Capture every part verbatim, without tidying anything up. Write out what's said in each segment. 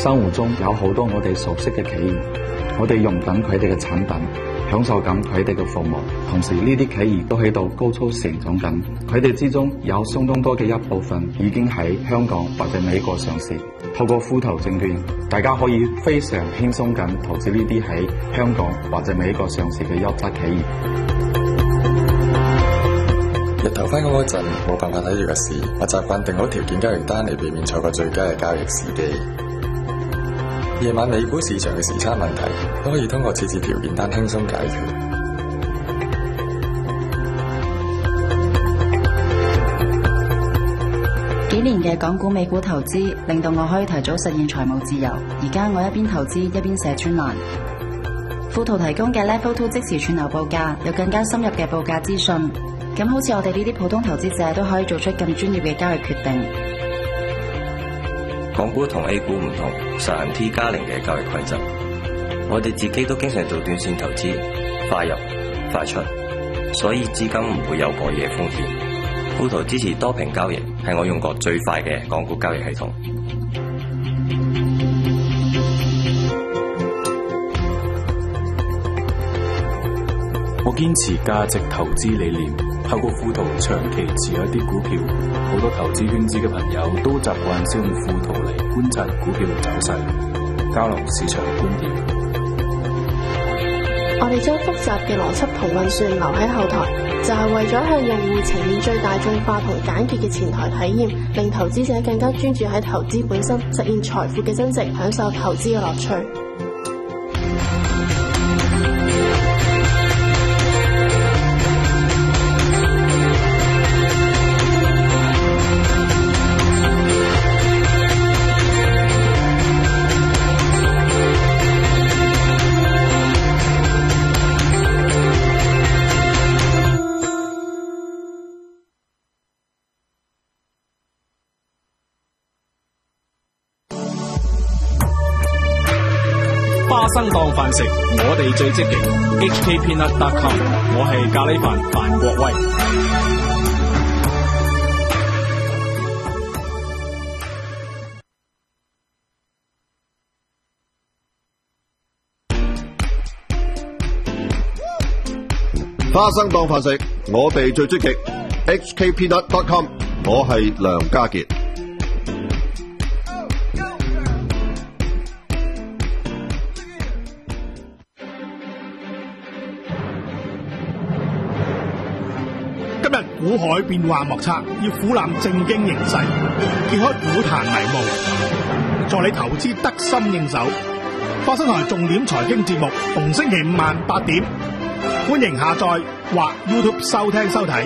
生活中有好多我哋熟悉嘅企業，我哋用緊佢哋嘅產品，享受緊佢哋嘅服務，同時呢啲企業都喺度高速成長緊，佢哋之中有相當多嘅一部分已經喺香港或者美國上市。透過富途證券，大家可以非常輕鬆咁投資呢啲喺香港或者美國上市嘅優質企業。 日頭返工嗰陣冇辦法睇住個市，我習慣定好條件交易單嚟避免錯過最佳嘅交易時機。夜晚美股市場嘅時差問題都可以通過設置條件單輕鬆解決。 幾年嘅港股美股投資令到我可以提早實現財務自由。而家我一邊投資一邊寫專欄。富途提供嘅 Level Two 即時串流報價，有更加深入嘅報價資訊。咁好似我哋呢啲普通投資者都可以做出更專業嘅交易決定。 港股同 A 股唔同，實行 T 加零嘅交易規則。我哋自己都經常做短線投資，快入快出，所以資金唔會有過夜風險。富途支持多屏交易，係我用過最快嘅港股交易系統。 我堅持價值投資理念，透過富途長期持有一啲股票。好多投資圈子嘅朋友都習慣使用富途嚟觀察股票嘅走勢，交流市場嘅觀點。 我哋將複雜嘅邏輯同運算留喺後台，就係為咗向用戶呈現最大眾化同簡潔嘅前台體驗，令投資者更加專注喺投資本身，實現財富嘅增值，享受投資嘅樂趣。 花生當飯食，我哋最積極。H K Peanut dot com， 我係咖喱飯范國威。 花生當飯食，我哋最積極。H K Peanut dot com， 我係梁家傑。 今日股海變幻莫測，要俯瞰正經形勢，揭開股壇迷霧，助你投資得心應手。花生台重點財經節目，逢星期五晚八點，歡迎下載或 YouTube 收聽收睇。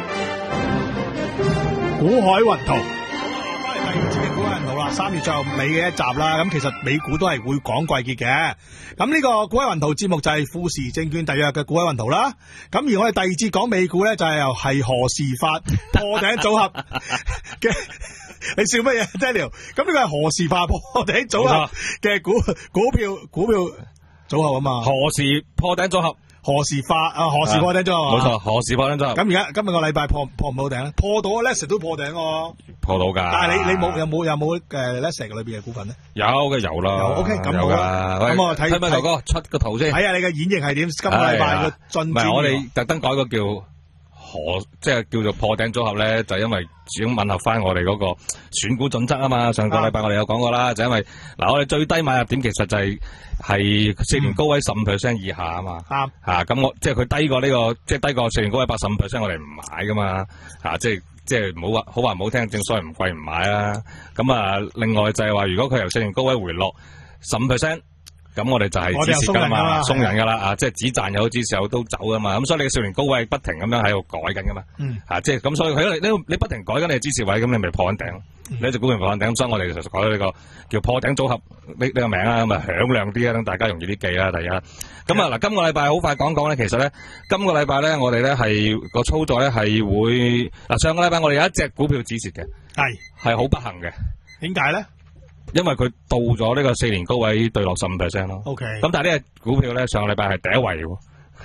股海雲圖。第二節嘅股海雲圖啦，三月最後尾嘅一集啦。咁其實美股都係會講季結嘅。咁呢個股海雲圖節目就係富時證券特約嘅股海雲圖啦。咁而我哋第二節講美股咧，就係由係何時發破頂組合嘅。你笑乜嘢 Daniel？ 咁呢個係何時發破頂組合嘅股股票股票組合啊嘛？ 何時破頂組合？ 何時發啊？何時破頂組合？ 冇錯，何時破頂組合？ 咁而家今日個禮拜破破唔到頂咧？破到 Lexus 都破頂喎。 破到噶。但係你你冇有冇有冇誒 Lexus 裏邊嘅股份咧？ 有嘅有啦。 有 OK 咁好啦。咁我睇睇咪頭哥出個圖先。 睇下你嘅演繹係點？今個禮拜個進展。唔係我哋特登改個叫何，即係叫做破頂組合咧，就因為始終吻合翻我哋嗰個選股準則啊嘛。上個禮拜我哋有講過啦，就因為嗱我哋最低買入點其實就係係四年高位十五 percent 以下啊嘛。啱吓咁我即係佢低過呢個，即係低過四年高位八十五 percent，我哋唔買噶嘛。吓即係即係唔好話好話唔好聽，正所謂唔貴唔買啦。咁啊，另外就係話如果佢由四年高位回落十五 percent。咁我哋就係止蝕噶嘛，鬆人噶啦，啊，即係只賺又好，止蝕又都走噶嘛，咁所以你嘅少年高位不停咁樣喺度改緊噶嘛，嗯，啊，即係咁，所以佢你你不停改緊你嘅止蝕位，咁你咪破緊頂，嗯、你隻股票破緊頂，咁所以我哋就改咗呢個叫破頂組合呢呢個名啦，咁啊響亮啲啊，等大家容易啲記啦，第一。咁啊嗱，今個禮拜好快講講咧，其實咧，今個禮拜咧，我哋咧係個操作咧係會嗱，上個禮拜我哋有一隻股票止蝕嘅，係係好不幸嘅，點解咧？因為佢到咗呢個四年高位對落十五 percent 咯。OK。咁但係呢隻股票咧，上個禮拜係第一位喎。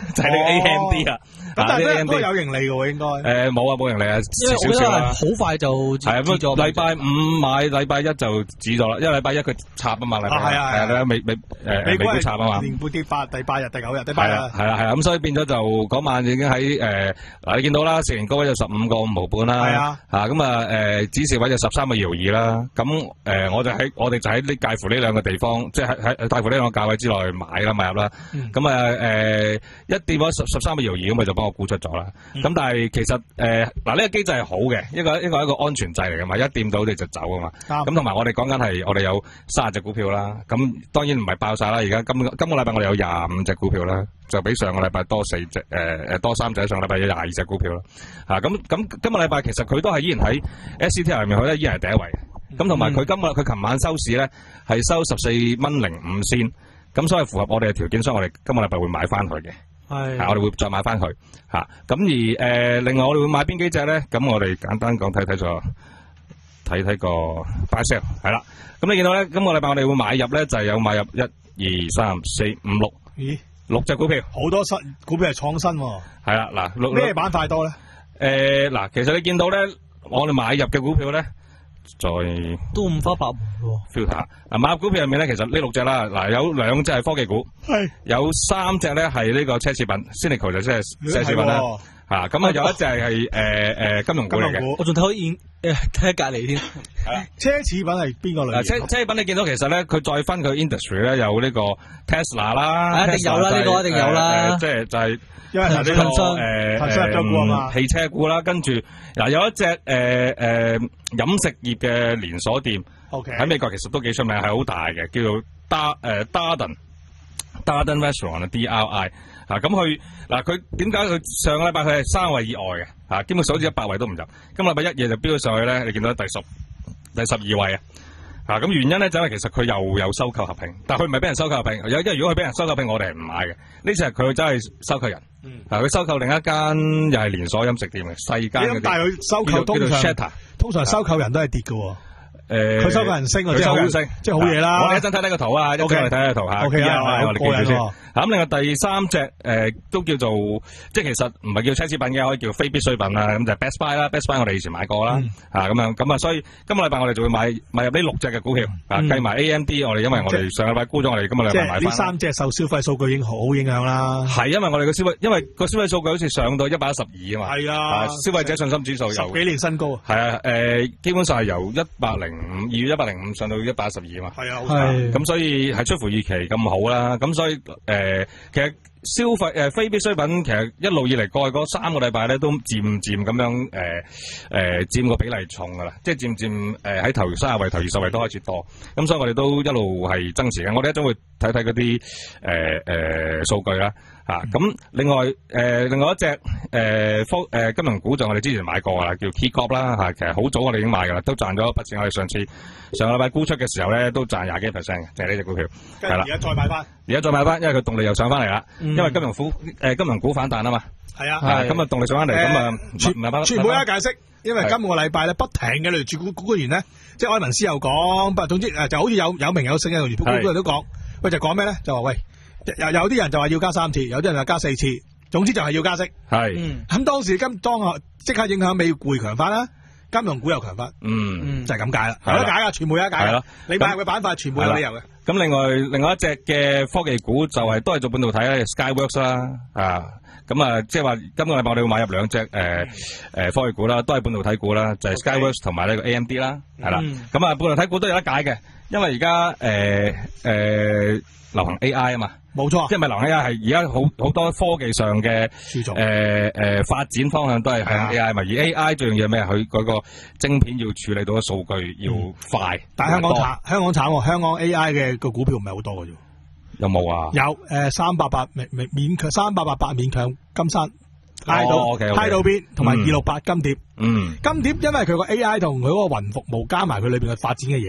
就係呢個 A M D 啊。 咁但係呢都都有盈利嘅喎，應該。 誒冇啊，冇盈利啊， 因為我覺得係好快就止咗。 禮拜五買，禮拜一就止咗啦，因為禮拜一佢插啊嘛，禮拜係啊係啊，美美誒美股插啊嘛， 連半跌八，第八日、第九日、第八日。 係啦係啦，咁所以變咗就嗰晚已經喺誒嗱，你見到啦，四年高位就十五個五毫半啦。係啊。嚇咁啊誒，指示位就十三個搖二啦。咁誒，我就喺我哋就喺呢介乎呢兩個地方，即係喺喺介乎呢兩個價位之內買啦買入啦。咁啊誒，一跌咗十十三個搖二，咁咪就幫我沽出咗啦。咁、嗯、但係其實誒嗱呢個機制係好嘅，一個一個一個安全制嚟噶嘛，一掂到你就走啊嘛。咁同埋我哋講緊係我哋有三十隻股票啦，咁當然唔係爆晒啦。而家今今個禮拜我哋有廿五隻股票啦，就比上個禮拜多四隻誒誒多三隻，上個禮拜有廿二隻股票啦。嚇咁咁今個禮拜其實佢都係依然喺 S C T 入面，佢咧依然係第一位。咁同埋佢今日佢琴晚收市咧係收十四蚊零五仙，咁所以符合我哋嘅條件，所以我哋今個禮拜會買翻佢嘅。係，我哋會再買翻佢嚇。咁、啊、而誒、呃，另外我哋會買邊幾隻咧？咁我哋簡單講睇睇咗，睇睇個 buy sell 係啦。咁你見到咧，今個禮拜我哋會買入咧，就係、是、有買入一二三四五六，咦，六隻股票，好多新股票係創新喎。係啦，嗱，咩板塊多咧？誒嗱、呃，其實你見到咧，我哋買入嘅股票咧。再都五花八門喎 filter 嗱，買入股票入面咧，其實呢六隻啦，嗱有兩隻係科技股，係有三隻咧係呢個奢侈品 ，Cynical 就即係奢侈品啦，吓咁啊有一隻係誒誒金融股嚟嘅， 我仲睇可以誒睇下隔籬添， 係啦，奢侈品係邊個類型？ 奢奢侈品你見到其實咧，佢再分佢 industry 咧有呢個 Tesla 啦， 一定有啦，呢個一定有啦， 即係就係。 因為係呢個誒誒汽車股啦，跟住嗱有一隻誒誒飲食業嘅連鎖店，喺、okay. 美國其實都幾出名，係好大嘅，叫做 Dar 誒 Darden Darden Restaurant D R I 啊，咁佢嗱佢點解佢上個禮拜佢係三位以外嘅啊，基本上好似一百位都唔入，今禮拜一夜就飆咗上去咧，你見到第十第十二位啊。啊，咁原因咧就係其實佢又有收購合併，但係佢唔係俾人收購合併，有因為如果佢俾人收購合併，我哋係唔買嘅。呢次係佢真係收購人，嗯、啊佢收購另一間又係連鎖飲食店嘅細間嗰啲。但係佢收購通常通常收購人都係跌嘅。誒，佢收購人升，佢收購升，即係好嘢啦。我哋一陣睇睇個圖啊，一陣我哋睇睇個圖吓。O K 啊，我哋記住先。咁另外第三隻誒都叫做，即係其實唔係叫奢侈品嘅，可以叫非必需品啦。咁就係 Best Buy 啦 ，Best Buy 我哋以前買過啦。啊咁樣，咁啊，所以今個禮拜我哋就會買買入呢六隻嘅股票，啊計埋 A M D，我哋因為我哋上個禮拜沽咗，我哋今個禮拜買翻。呢三隻受消費數據已經好影響啦。係因為我哋嘅消費，因為個消費數據好似上到一百一十二啊嘛。係啊，消費者信心指數有十幾年新高。係啊，誒，基本上係由一百零五二月一百零五上到一百一十二啊嘛。係啊，係。咁所以係出乎預期咁好啦。咁所以誒，其實。消費誒、呃、非必需品其實一路以嚟過去嗰三個禮拜咧都漸漸咁樣誒誒佔個比例重噶啦，即係漸漸誒喺頭三十位、頭二十位都開始多，咁所以我哋都一路係增持嘅。我哋一陣會睇睇嗰啲誒誒數據啦嚇。咁、啊、另外誒、呃、另外一隻誒科誒金融股就我哋之前買過噶啦，叫 KeyCorp 啦嚇。其實好早我哋已經買噶啦，都賺咗一筆錢。我哋上次上個禮拜沽出嘅時候咧都賺廿幾 percent 嘅，就係呢隻股票係啦。而家再買翻，而家再買翻，因為佢動力又上翻嚟啦。嗯、因為金融股誒、呃、金融股反彈啊嘛，係啊，咁啊動力上翻嚟，咁啊全全部有解釋，因為今個禮拜咧不停嘅例如主股股員咧，即係埃文斯又講，不過總之誒就好似有有名有姓嘅，例如股股人都講，喂就講咩咧？就話喂有有啲人就話要加三次，有啲人話加四次，總之就係要加息。係，咁、嗯、當時今當下即刻影響美匯強翻啦。金融股又強翻，嗯，就係咁解啦，有得解噶，全部有得解啦。你買嘅板塊全部有理由嘅。咁另外另外一隻嘅科技股就係、是、都係做半導體咧 ，Skyworks 啦，啊，咁啊，即係話今個禮拜我哋會買入兩隻誒誒科技股啦，都係半導體股啦，就係、是、Skyworks 同埋呢個 A M D 啦，係啦。咁啊，半導體股都有得解嘅，因為而家誒誒流行 A I 啊嘛。冇錯，即係咪流行 A I 係而家好好多科技上嘅誒誒發展方向都係向 A I 嘛，而 A I 最重要係咩？佢嗰個晶片要處理到嘅數據要快。嗯、但係香港慘，香港慘，香港 A I 嘅個股票唔係好多嘅啫。有冇啊？有誒，三百八勉勉強，三百八八勉強金山拉到拉到邊，同埋二六八金蝶。嗯，金蝶因為佢個 A I 同佢嗰個雲服務加埋佢裏邊嘅發展嘅嘢咧，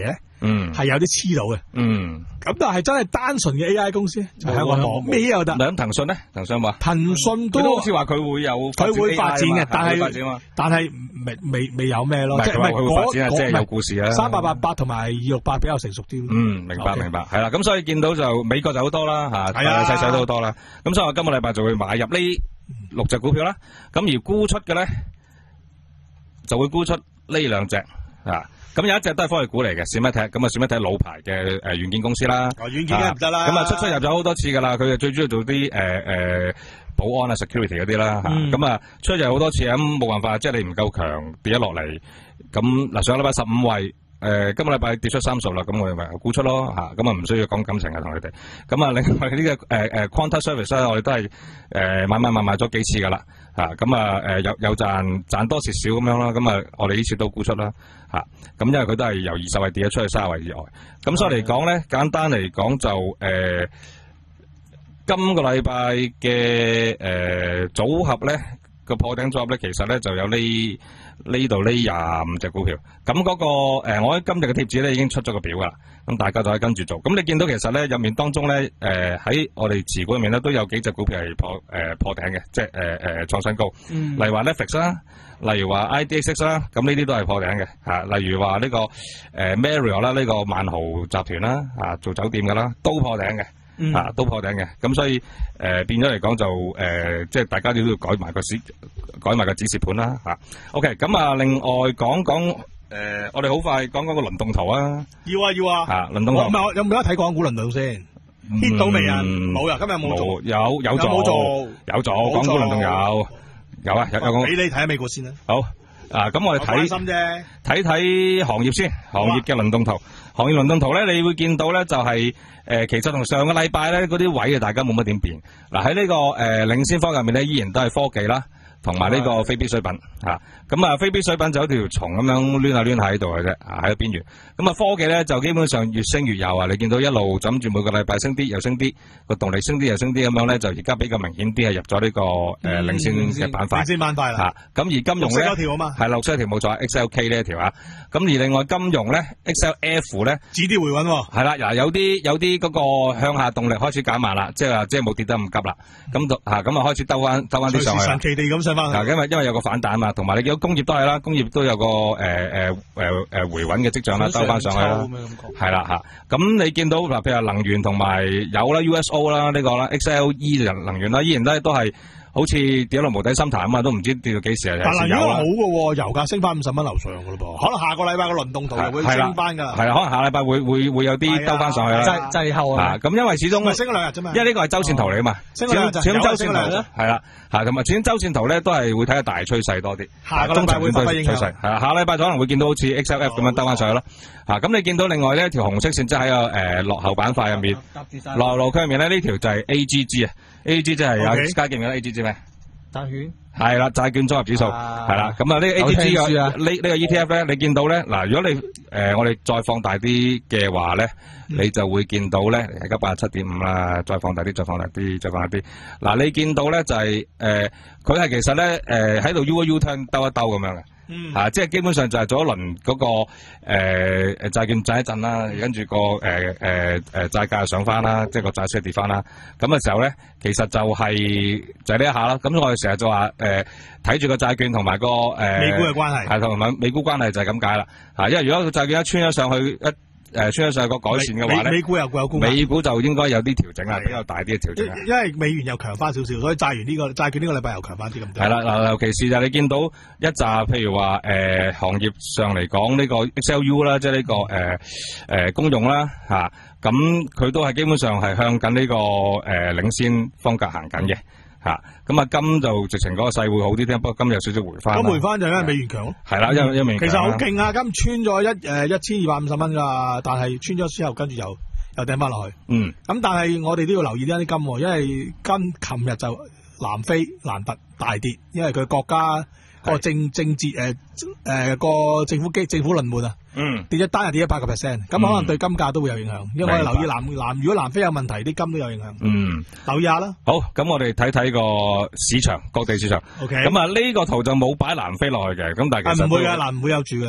嗯， 係有啲黐到嘅。 嗯， 咁但係真係單純嘅 A I 公司，就喺個網咩又得。 咁騰訊咧，騰訊話騰訊都都好似話佢會有佢會發展嘅，但係但係未未未有咩咯，即係佢會發展啊，即係有故事啊。 三八八八同埋二六八比較成熟啲。 嗯，明白明白，係啦。咁所以見到就美國就好多啦嚇， 係啊， 細細都好多啦。咁所以我今個禮拜就會買入呢六隻股票啦。咁而沽出嘅咧就會沽出呢兩隻啊。咁有一隻都係科技股嚟嘅，Symantec，咁啊Symantec老牌嘅誒軟件公司啦。 哦，軟件梗係唔得啦。 咁啊出出入咗好多次噶啦，佢就最主要做啲誒誒保安啊 security 嗰啲啦嚇。咁啊出入好多次，咁冇辦法，即係你唔夠強跌咗落嚟。咁嗱上個禮拜十五位。誒，今個禮拜跌出三數啦，咁我哋咪沽出咯嚇，咁啊唔需要講感情嘅同佢哋。咁啊，另外呢個誒誒 Quanta Service 咧，我哋都係誒買買買買咗幾次噶啦嚇，咁啊誒有有賺賺多蝕少咁樣啦，咁啊我哋呢次都沽出啦嚇，咁因為佢都係由二十位跌咗出去三十位以外，咁所以嚟講咧，簡單嚟講就誒今個禮拜嘅誒組合咧個破頂組合咧，其實咧就有呢。呢度呢廿五隻股票，咁嗰、那個誒、呃，我喺今日嘅貼紙咧已經出咗個表噶啦，咁大家就可以跟住做。咁你見到其實咧入面當中咧，誒、呃、喺我哋持股入面咧都有幾隻股票係破誒、呃、破頂嘅，即係誒誒創新高。嗯、例如話 Netflix 啦，例如話 I D X 啦，咁呢啲都係破頂嘅嚇。例如話呢、這個誒、呃、Marriott 啦，呢個萬豪集團啦，啊做酒店噶啦，都破頂嘅。嗯、啊，都破頂嘅，咁所以誒、呃、變咗嚟講就誒、呃，即係大家都要改埋個指改埋個指示盤啦嚇。OK，咁啊，另外講講誒、呃，我哋好快講講個輪動圖啊。要啊要啊。嚇，輪動圖。 唔係，有冇得睇港股輪動先 hit 到未啊？冇啊，今日冇做。 有有做。有冇做？有做，港股輪動有。有啊，有有講。 俾你睇下美國先啦。 好。啊，咁我哋睇睇睇行業先，行業嘅輪動圖。行業輪動圖咧，你會見到咧就係、是、誒、呃，其實同上個禮拜咧嗰啲位啊，大家冇乜點變。嗱喺呢個誒、呃、領先方入面咧，依然都係科技啦，同埋呢個非必需品嚇。咁啊，非必需品就有條蟲咁樣攣下攣下喺度嘅啫，啊喺個邊緣。咁啊，科技咧就基本上越升越有啊！你見到一路枕住每個禮拜升啲又升啲，個動力升啲又升啲咁樣咧，就而家比較明顯啲係入咗呢、這個誒、呃、領先嘅板塊。 領先板塊啦。嚇，咁而金融咧，綠色嗰條啊嘛， 係綠色嗰條冇錯 ，X L K 呢一條啊。咁而另外金融咧 ，X L F 咧， 止跌回穩喎。 係啦，嗱有啲有啲嗰個向下動力開始減慢啦，即係話即係冇跌得咁急啦。咁嚇咁啊開始兜翻兜翻啲上去。 神奇地咁上翻去。 嗱，因為因為有個反彈啊嘛，同埋你見到工業都係啦，工業都有個誒誒誒誒回穩嘅跡象啦，兜翻上去啦。係啦嚇，咁你見到嗱，譬如能源同埋有啦 U S O 啦呢個啦 X L E 就能源啦，依然都係都係。好似跌落無底深潭啊嘛，都唔知跌到幾時啊！ 但係有好嘅喎，油價升翻五十蚊樓上嘅咯噃，可能下個禮拜個輪動圖又會升翻㗎。 係啦，可能下禮拜會會會有啲兜翻上去啦。 滯滯後啊！ 咁因為始終咪升咗兩日啫嘛。 因為呢個係周線圖嚟啊嘛， 升咗兩日就有升兩日。 係啦，嚇同埋始終周線圖咧都係會睇下大趨勢多啲。 下個禮拜會發揮影響。 係啊，下禮拜可能會見到好似 X L F 咁樣兜翻上去咯。嚇咁你見到另外呢一條紅色線即係喺個誒落後板塊入面，落路區入面咧呢條就係 A G G 啊 ，A G G 即係有家記唔記得 A G G 咩？ 債券係啦，債券綜合指數係啦，咁啊呢個 A G G 嘅呢呢個 E T F 咧，你見到咧嗱，如果你誒、呃、我哋再放大啲嘅話咧，嗯、你就會見到咧而家八十七點五啦，再放大啲，再放大啲，再放大啲。嗱，你見到咧就係、是、誒，佢、呃、係其實咧誒喺度 U 一 U turn 兜一兜咁樣嘅。嗯，啊，即係基本上就係做一輪嗰、那個誒誒債券震一震啦，跟住個誒誒誒債價上翻啦，即係個債息跌翻啦。咁嘅時候咧，其實就係、是、就係、是、呢一下啦。咁我哋成日就話誒睇住個債券同埋個誒、呃、 美股嘅關係，係同埋美股關係就係咁解啦。啊，因為如果個債券一穿咗上去一。誒，穿咗上個改善嘅話咧， 美股又有沽， 美股就應該有啲調整啊，比較大啲嘅調整。 因為美元又強翻少少，所以債券呢個債券呢個禮拜又強翻啲咁多。 係啦，嗱，尤其是就係你見到一紮，譬如話誒、呃、行業上嚟講呢個 X L U 啦，即係呢個誒誒公用啦嚇，咁、啊、佢都係基本上係向緊呢、這個誒、呃、領先方格行緊嘅。吓，咁啊金就直情嗰個勢會好啲啲，不過金有少少回翻。 咁回翻就因為美元強咯。 係啦，因為因為其實好勁啊！金穿咗一誒一千二百五十蚊噶，但係穿咗之後跟住又又掟翻落去。嗯。咁但係我哋都要留意呢啲金，因為金琴日就南非蘭特大跌，因為佢國家個政政治誒誒個政府機政府輪換啊。嗯。跌咗單日跌一百個 percent，咁可能對金價都會有影響，因為我哋留意南南如果南非有問題，啲金都有影響。嗯。留意下啦。 好，咁我哋睇睇個市場，各地市場。O K。咁啊呢個圖就冇擺南非落去嘅，咁但係其實唔會嘅，南唔會有住嘅。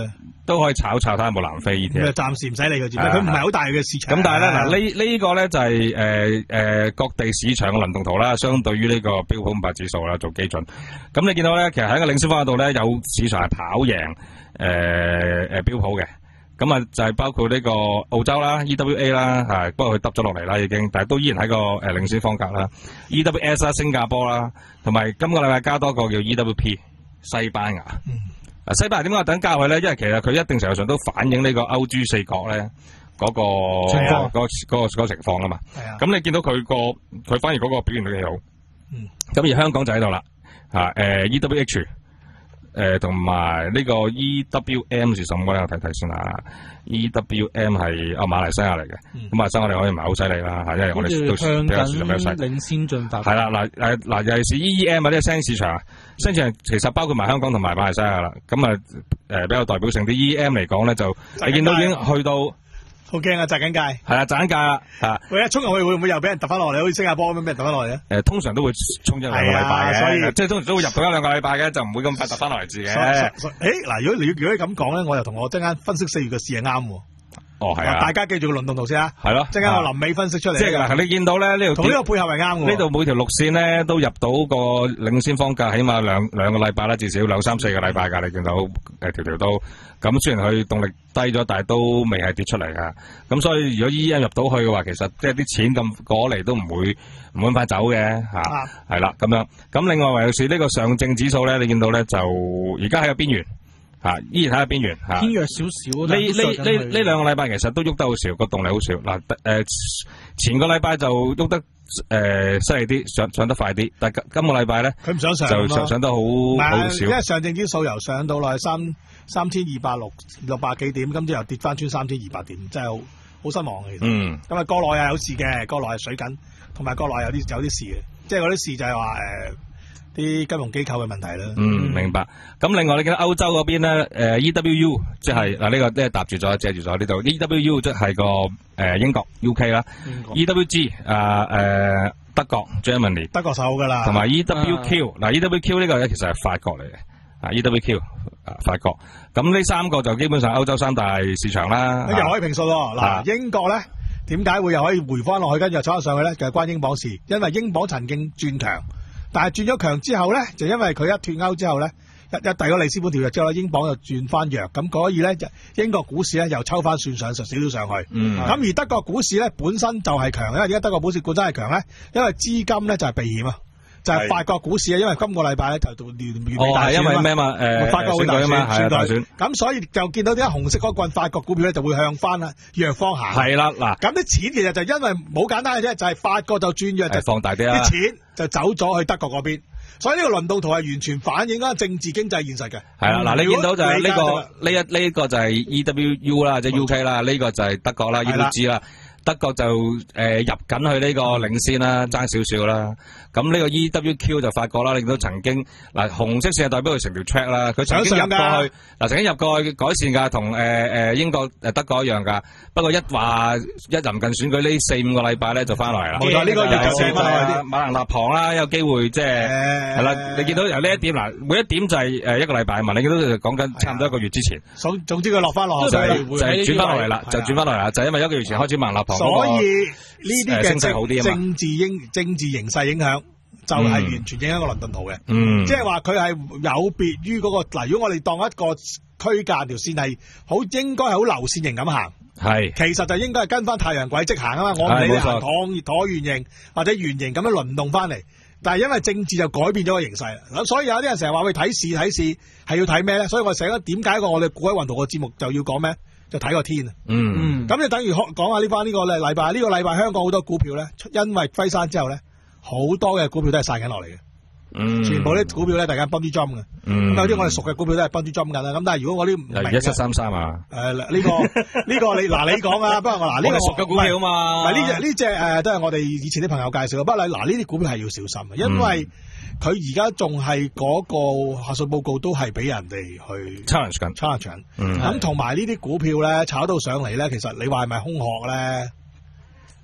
都可以炒炒睇下有冇南非 E T F。 暫時唔使理佢住，佢唔係好大嘅市場。 咁但係咧嗱，呢呢個咧就係誒誒各地市場嘅輪動圖啦，相對於呢個標普五百指數啦做基準。咁你見到咧，其實喺個領先方向度咧，有市場係跑贏誒誒標普嘅。咁啊就係包括呢個澳洲啦 E W A 啦，係不過佢耷咗落嚟啦已經，但係都依然喺個誒領先方格啦。E W S 啦，新加坡啦，同埋今個禮拜加多個叫 E W P 西班牙。嗯啊，西班牙點解等加佢咧？因為其實佢一定程度上都反映呢個歐豬四國咧嗰個情況， 嗰個嗰個嗰個情況啊嘛。係啊。咁你見到佢個佢反而嗰個表現都幾好。嗯。咁而香港就喺度啦，嚇誒 E W H 誒同埋呢個 E W M 是什麼咧？我睇睇先啦。E W M 係啊馬來西亞嚟嘅，咁馬來西亞我哋可以唔係好犀利啦嚇，因為我哋都比較比較細。 領先進發。係啦，嗱誒嗱，尤其是 E E M 啊，呢個新興市場，新興市場其實包括埋香港同埋馬來西亞啦。咁啊誒比較代表性啲 E E M 嚟講咧，就你見到已經去到好驚啊！擲緊界。係啊，擲緊界啦嚇。 喂，一衝入去會唔會又俾人揼翻落嚟？好似新加坡咁樣俾人揼翻落嚟咧？ 誒，通常都會衝一兩個禮拜嘅，所以即係通常都會入到一兩個禮拜嘅，就唔會咁快揼翻落嚟自己。誒嗱，如果你如果你咁講咧，我又同我陣間分析四月嘅市係啱喎。 哦，係啊！ 大家記住個輪動圖先啊。係咯。 陣間我臨尾分析出嚟。 即係嗱，你見到咧呢條同呢個配合係啱嘅。 呢度每條綠線咧都入到個領先方格，起碼兩兩個禮拜啦，至少兩三四個禮拜㗎。你見到誒條條都咁，雖然佢動力低咗，但係都未係跌出嚟㗎。咁所以如果 E M 入到去嘅話，其實即係啲錢咁過嚟都唔會唔會咁快走嘅嚇。係啦，咁樣。咁另外尤其是呢個上證指數咧，你見到咧就而家喺個邊緣。啊，依然喺個邊緣嚇， 偏弱少少。 呢呢呢呢兩個禮拜其實都喐得好少，個動力好少。嗱，誒前個禮拜就喐得誒犀利啲，上上得快啲，但係今個禮拜咧， 佢唔想上就上上得好好少。 因為上證指數由上到落去三三千二百六六百幾點，今朝又跌翻穿三千二百點，真係好好失望嘅其實。嗯。咁啊，國內係有事嘅，國內係水緊，同埋國內有啲有啲事嘅，即係嗰啲事就係話誒。啲金融機構嘅問題啦。 嗯，明白。咁另外你見到歐洲嗰邊咧，誒 E W U 即係嗱呢個即係搭住咗、借住咗呢度。E W U 即係個誒英國 U K 啦。E W G 啊誒德國 Germany。 德國手㗎啦。 同埋 E W Q 嗱 E W Q 呢個咧其實係法國嚟嘅。啊 E W Q 啊法國。咁呢三個就基本上歐洲三大市場啦。 又可以評述喎。嗱英國咧點解會又可以回翻落去，跟住又炒上去咧？就係關英鎊事，因為英鎊曾經轉強。但係轉咗強之後咧，就因為佢一脫歐之後咧，一一遞個里斯本條約之後咧，英鎊就轉翻弱，咁所以咧，英國股市咧又抽翻算上少少上去。嗯。咁而德國股市咧本身就係強，因為而家德國股市本身係強咧，因為資金咧就係避險啊，就係法國股市啊，因為今個禮拜咧就到聯聯美大選啊嘛。哦，係因為咩嘛？誒，法國會大選嘛，係大選。咁所以就見到啲紅色嗰棍法國股票咧就會向翻啊弱方行。係啦，嗱。咁啲錢其實就因為冇簡單嘅啫，就係法國就轉弱，就放大啲啦。啲錢就走咗去德國嗰邊。所以呢個輪動圖係完全反映緊政治經濟現實嘅。 係啦，嗱，你見到就係呢個呢一呢個就係 E W U 啦，即係 U K 啦，呢個就係德國啦 E W G 啦。德國就誒、呃、入緊去呢個領先啦，爭少少啦。咁呢個 E W Q 就法國啦，亦都曾經嗱紅色線係代表佢成條 track 啦，佢曾經入過去嗱，曾經入過去改善㗎，同誒誒英國誒德國一樣㗎。不過一話一臨近選舉呢四五個禮拜咧就翻落嚟啦。冇錯，呢、這個就係馬能立旁啦，有機會即係係啦。你見到由呢一點嗱，每一點就係誒一個禮拜嘛，你見到就講緊差唔多一個月之前。總總之佢落翻落就係就係轉翻落嚟啦，就轉翻落嚟啦，就係因為一個月前開始馬能立旁。所以呢啲嘅政政治影政治形勢影響，就係完全影響個倫敦圖嘅。嗯，即係話佢係有別於嗰個嗱，如果我哋當一個區間條線係好應該係好流線型咁行，係其實就應該係跟翻太陽軌跡行啊嘛。我唔理你行橢橢圓形或者圓形咁樣輪動翻嚟，但係因為政治就改變咗個形勢，咁所以有啲人成日話去睇市睇市係要睇咩咧？所以我成日點解個我哋股海運圖個節目就要講咩？就睇個天啊！嗯，咁就等於講下呢番呢個禮拜，呢個禮拜香港好多股票咧，因為輝山之後咧，好多嘅股票都係晒緊落嚟嘅。嗯，全部啲股票咧，大家 bungee jump 嘅。嗯，咁有啲我哋熟嘅股票都係 bungee jump 緊啦。咁但係如果我啲唔明嘅，一七三三啊。誒，呢個呢個你嗱你講啊，不過我嗱呢個熟嘅股票啊嘛。唔係呢隻呢隻誒，都係我哋以前啲朋友介紹嘅。不過嗱呢啲股票係要小心嘅，因為佢而家仲係嗰個核數報告都係俾人哋去 challenge 緊 challenge 緊。咁同埋呢啲股票咧炒到上嚟咧，其實你話係咪空殼咧？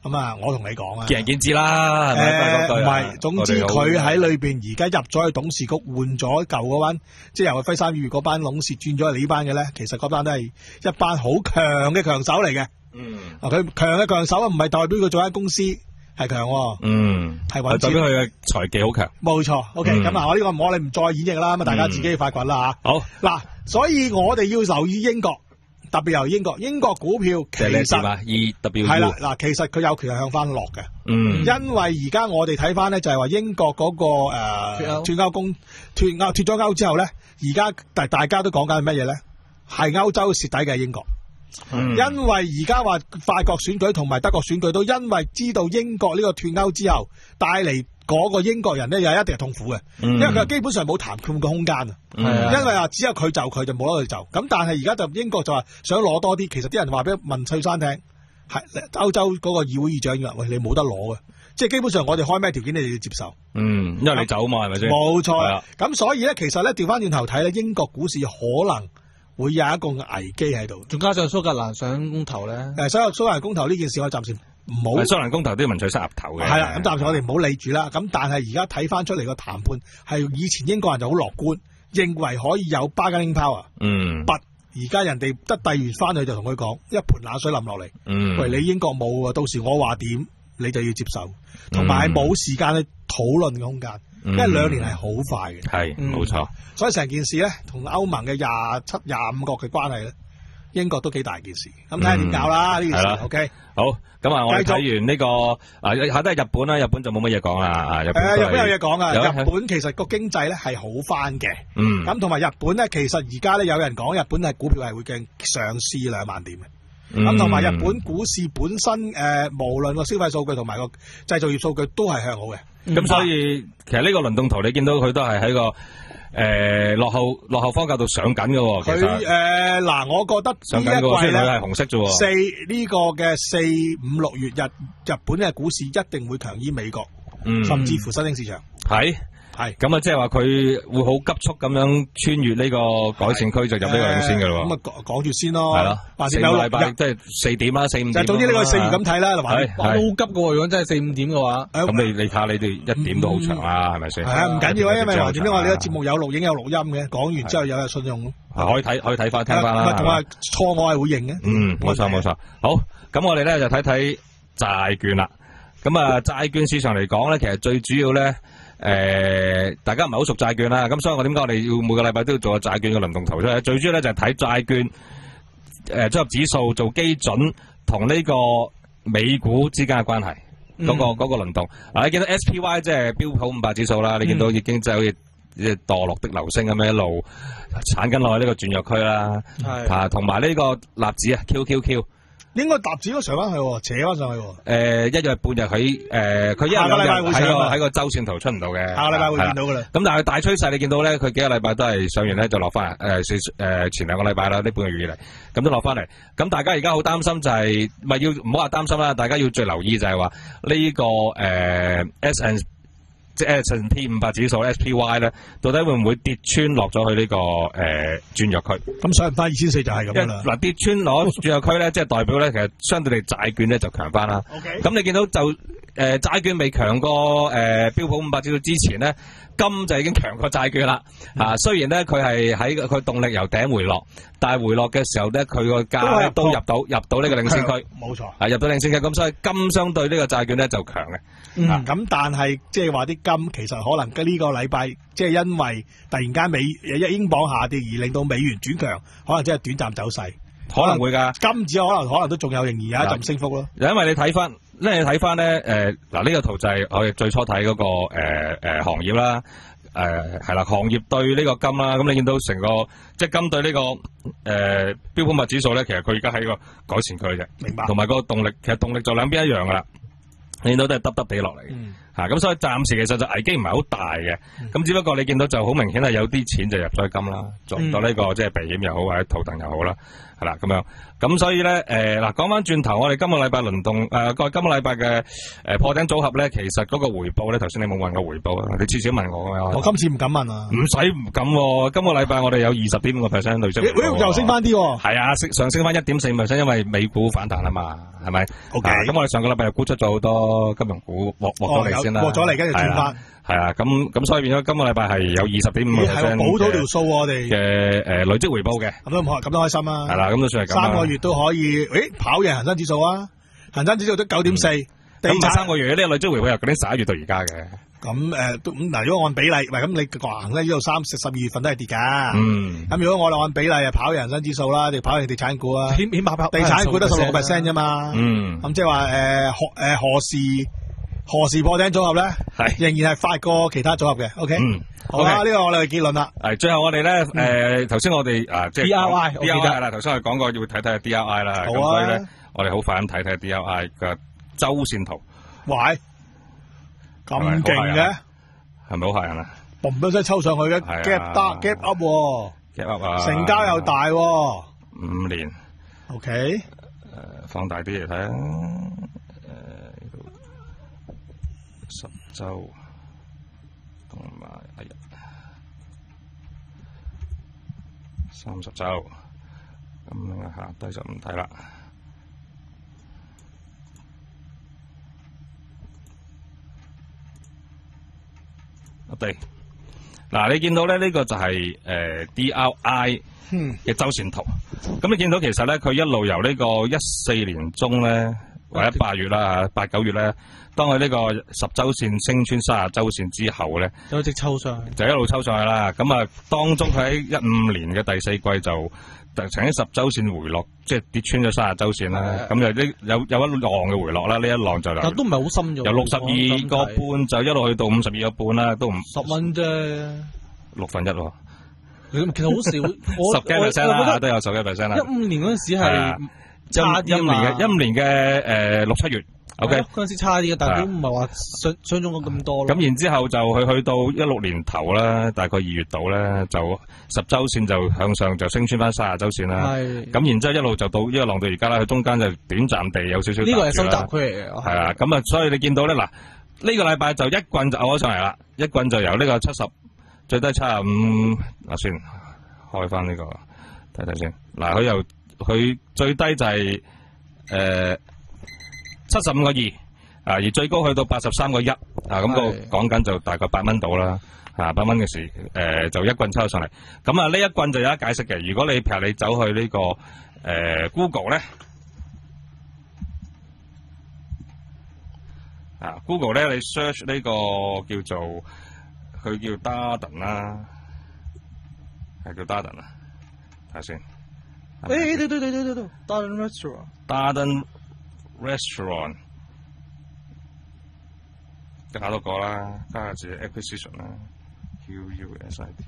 咁啊，我同你講啊， 見仁見智啦，係咪？ 誒唔係，總之佢喺裏邊而家入咗去董事局，換咗舊嗰班，即係由輝山裕嗰班董事轉咗嚟呢班嘅咧，其實嗰班都係一班好強嘅強手嚟嘅。嗯，啊佢強嘅強手啊，唔係代表佢做間公司係強，嗯，係揾錢， 代表佢嘅財技好強。 冇錯 ，OK，咁啊，我呢個我哋唔再演繹啦，咁啊，大家自己發掘啦吓。好，嗱，所以我哋要留意英國。特別由英國，英國股票其實 ，E W 係啦，嗱，其實佢有權係向翻落嘅， 嗯， 因為而家我哋睇翻咧就係話英國嗰、那個誒脫歐公脫歐脫咗歐之後咧，而家大大家都講緊係乜嘢咧？係歐洲蝕底嘅英國，嗯、因為而家話法國選舉同埋德國選舉都因為知道英國呢個脫歐之後帶嚟。嗰個英國人咧又一定係痛苦嘅，嗯、因為佢基本上冇談判嘅空間啊。嗯、因為話只有佢就佢就冇得佢就咁，但係而家就英國就話想攞多啲，其實啲人話俾文翠珊聽，係歐洲嗰個議會議長話：喂，你冇得攞嘅，即係基本上我哋開咩條件你哋要接受。 嗯，因為你走嘛，係咪先？ 冇錯。咁所以咧，其實咧調翻轉頭睇咧，英國股市可能會有一個危機喺度， 仲加上蘇格蘭上公投咧。 誒，所以蘇格蘭公投呢件事，我暫時。唔好， 蘇格蘭公投都要文翠珊入頭嘅。 係啦，咁暫時我哋唔好理住啦。咁但係而家睇翻出嚟個談判係以前英國人就好樂觀，認為可以有 bargaining power。嗯。不，而家人哋一遞完翻去就同佢講，一盆冷水淋落嚟。嗯。喂，你英國冇啊？到時我話點，你就要接受，同埋係冇時間去討論嘅空間，嗯、因為兩年係好快嘅。係、嗯，冇錯。所以成件事咧，同歐盟嘅廿七、廿五國嘅關係咧。英國都幾大件事，咁睇下點搞啦呢件事。OK， 好，咁啊，我哋睇完呢個啊，下低係日本啦，日本就冇乜嘢講啦。啊，日本誒，日本有嘢講啊，日本其實個經濟咧係好翻嘅。嗯，咁同埋日本咧，其實而家咧有人講日本係股票係會勁上試兩萬點嘅。咁同埋日本股市本身誒，無論個消費數據同埋個製造業數據都係向好嘅。 咁所以其實呢個輪動圖你見到佢都係喺個。誒、呃，落後落後方向度上緊嘅，其實佢誒嗱，我覺得上緊嘅，雖然佢係紅色啫。 四呢個嘅四五六月日日本嘅股市一定會強於美國，嗯、甚至乎新興市場。係係咁啊，即係話佢會好急速咁樣穿越呢個改善區就入呢個領先嘅咯。咁啊講講住先咯。係咯，或者有禮拜即係四點啦，四五點。總之呢個四月咁睇啦，係嘛？好急嘅喎，如果真係四五點嘅話。咁你你睇下你哋一點都好長啦，係咪先？係啊，唔緊要啊，因為話點解我哋呢個節目有錄影有錄音嘅，講完之後有有信用。可以睇可以睇翻聽翻啦。同埋錯我係會認嘅。嗯，冇錯冇錯。好，咁我哋咧就睇睇債券啦。咁啊，債券市場嚟講咧，其實最主要咧。誒、呃，大家唔係好熟債券啦，咁所以我點解我哋要每個禮拜都要做個債券嘅輪動圖出嚟？最主要咧就係睇債券誒，綜合指數做基準同呢個美股之間嘅關係，嗰、嗯那個嗰、那個輪動。嗱、啊，你見到 S P Y 即係標普五百指數啦，你見到已經即係好似墮落的流星咁樣一路鏟緊落去呢個轉弱區啦，啊，同埋呢個納指啊 Q Q Q。應該搭子都上翻去，扯翻上去。誒、呃，一日半日喺誒，佢、呃、一兩日喺個喺個周線圖出唔到嘅。下個禮拜會見到噶啦。咁但係大趨勢你見到咧，佢幾個禮拜都係上完咧就落翻嚟。誒、呃，誒前兩個禮拜啦，呢半個月以嚟，咁都落翻嚟。咁大家而家好擔心就係、是，咪要唔好話擔心啦，大家要最留意就係話呢個誒、呃、S and 即係 S and P 五百指數 S P Y 咧，到底會唔會跌穿落咗去呢、這個誒轉弱區？咁上唔翻二千四就係咁啦。嗱，跌穿攞轉弱區咧，即係代表咧，其實相對地債券咧就強翻啦。咁、okay. 你見到就誒債、呃、券未強過誒、呃、標普五百指數之前咧，金就已經強過債券啦。嗯、啊，雖然咧佢係喺佢動力由頂回落，但係回落嘅時候咧，佢個價都入到入到呢個領先區。冇錯。啊，入到領先區，咁所以金相對呢個債券咧就強嘅。嗯，咁、啊、但係即係話啲金其實可能呢個禮拜即係因為突然間美一英鎊下跌而令到美元轉強，可能即係短暫走勢，可能會噶金子可能可能都仲有仍然有一陣升幅咯。因為你睇翻，因為你睇翻咧，誒嗱呢個圖就係我哋最初睇嗰、那個誒誒、呃呃、行業啦，誒係啦，行業對呢個金啦，咁你見到成個即係金對呢、這個誒、呃、標普物指數咧，其實佢而家喺個改善區啫，明白，同埋個動力其實動力就兩邊一樣噶啦。你見到都係耷耷地落嚟， 嚇、啊，咁所以暫時其實就危機唔係好大嘅，咁、嗯、只不過你見到就好明顯係有啲錢就入咗金啦，做唔到呢個即係避險又好或者套戥又好啦，係啦咁樣。咁所以咧，誒嗱講翻轉頭，我哋今個禮拜輪動誒個、呃、今個禮拜嘅誒破頂組合咧，其實嗰個回報咧，頭先你冇問過回報啊，你至少問我㗎。 我今次唔敢問啊，唔使唔敢喎。今個禮拜我哋有二十點五個 percent 累積回報， 又升翻啲喎。 係啊，升上升翻一點四 percent，因為美股反彈啊嘛，係咪 ？OK。 咁我哋上個禮拜又沽出咗好多金融股，獲獲咗嚟先啦， 獲咗嚟跟住轉翻。 係啊，咁咁所以變咗今個禮拜係有二十點五個 percent 補到條數我哋嘅誒累積回報嘅。 咁都唔開，咁都開心啊。 係啦，咁都算係咁。 三個月都可以，誒跑贏恒生指數啊！恒生指數都九點四，地產三個月呢個累積回報由嗰啲十一月到而家嘅。 咁誒都咁嗱，如果按比例，喂咁你橫咧呢度三十十二月份都係跌㗎。 嗯。 咁如果我哋按比例啊，跑贏恒生指數啦，定跑贏地產股啊？ 起起碼跑地產股得十六個 percent 啫嘛。 嗯。 咁即係話誒何誒何時何時破頂組合咧？係仍然係快過其他組合嘅。O K。嗯。好啦，呢個我哋嘅結論啦。 係最後我哋咧誒頭先我哋啊即係 D R I D R I 啦，頭先我哋講過要睇睇 D R I 啦。 好啊。 咁所以咧，我哋好快咁睇睇 D R I 嘅周線圖。 喂，咁勁嘅？ 係咪好嚇人啊？ 嘣一聲抽上去嘅 gap down gap up，gap up 啊！ 成交又大喎。 五年。 OK。 誒，放大啲嚟睇啊！誒，十週同埋哎呀，三十週，咁下低就唔睇啦。對，嗱，你見到咧呢、這個就係、是、誒、呃、D R I 嘅周線圖，咁、嗯、你見到其實咧佢一路由呢個一四年中咧或者八月啦八九月咧，當佢呢個十周線升穿三十周線之後咧， 就一直抽上去， 就一路抽上去啦。咁啊，當中佢喺一五年嘅第四季就曾經十周線回落，即係跌穿咗三十周線啦。咁有啲有有一浪嘅回落啦，呢一浪就但都唔係好深咗， 由六十二個半就一路去到五十二個半啦，都唔十蚊啫， 六分一喎。 其實好少， 十幾 percent 啦，都有十幾 percent 啦。 一五年嗰陣時係差啲一五年嘅一五年嘅誒六七月 ，OK 嗰陣時差啲嘅，但係都唔係話想想中咁多咯。 咁然之後就去去到一六年頭啦，大概二月度咧，就十周線就向上就升穿翻三十周線啦。係。咁然之後一路就到呢個浪到而家啦，佢中間就短暫地有少少。呢個係收窄區嚟嘅。係啊，咁啊，所以你見到咧嗱，呢個禮拜就一棍就拗咗上嚟啦，一棍就由呢個七十最低七十五，嗱算開翻呢個睇睇先。嗱，佢由佢最低就係誒七十五個二啊，而最高去到八十三個一啊，咁個講緊就大概八蚊到啦，啊八蚊嘅時誒就一棍抽上嚟。咁啊呢一棍就有得解釋嘅。如果你譬如你走去呢個誒 Google 咧，啊 Google 咧你 search 呢個叫做佢叫 Darden 啦，係叫 Darden 啊，睇下先。 誒對對對對對對 Darden Restaurant。Darden Restaurant， 加多個啦，加下自己 acquisition 啦 ，Q U S I T，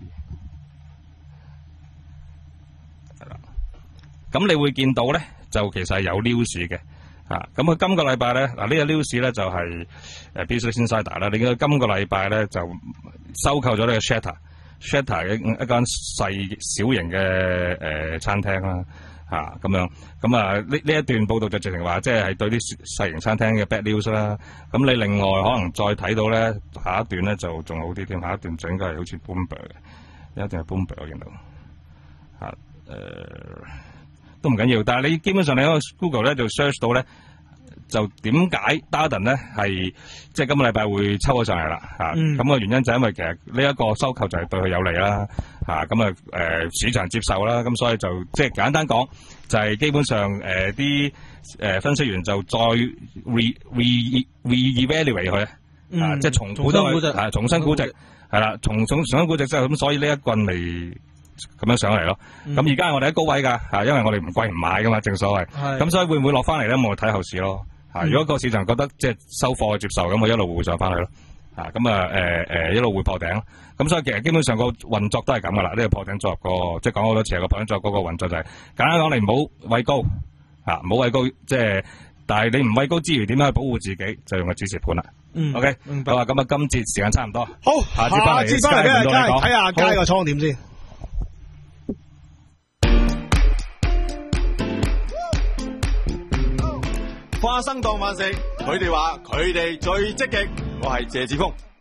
係啦。咁你會見到咧，就其實係有 news 嘅，啊，咁佢今個禮拜咧，嗱、這個、呢個 news 咧就係誒 Business Insider 啦，你見到今個禮拜咧就收購咗呢個 Shatter，Shatter 嘅一間細小型嘅誒、呃、餐廳啦。啊，咁樣，咁啊呢呢一段報道就直情話，即係對啲細型餐廳嘅 bad news 啦。咁你另外可能再睇到咧，下一段咧就仲好啲添，下一段就應該係好似 Bloomberg 嘅，有一段係 Bloomberg 我見到，嚇、啊、誒、呃、都唔緊要，但係你基本上你喺個 Google 咧就 search 到咧，就點解 Darden 咧係即係今個禮拜會抽咗上嚟啦？嚇、啊，咁、嗯、個原因就係因為其實呢一個收購就係對佢有利啦。嚇咁啊誒市場接受啦，咁所以就即係簡單講，就係、是、基本上誒啲誒分析員就再 re re re evaluate 佢、嗯、啊，即係重估咗佢，係重新估值，係啦，重重重新估值之後，咁所以呢一棍咪咁樣上嚟咯。咁而家我哋喺高位㗎嚇，因為我哋唔貴唔買㗎嘛，正所謂。咁所以會唔會落翻嚟咧？我睇後市咯。嚇、嗯，如果個市場覺得即係收貨接受，咁我一路會上翻去咯。啊，咁啊，誒、呃、誒，一路會破頂，咁所以其實基本上個運作都係咁噶啦，呢、這個破頂組合個，即係講好多次個破頂組合嗰個運作就係、是，簡單講你唔好畏高，啊，唔好畏高，即係但係你唔位高之餘，點樣去保護自己，就用個指示盤啦。 嗯 OK， 明白。 好啊，咁啊，今節時間差唔多。 好， 下節翻嚟， 下節翻嚟俾大家睇下街個倉點先。 花生當飯食，佢哋話佢哋最積極，我係謝志峰。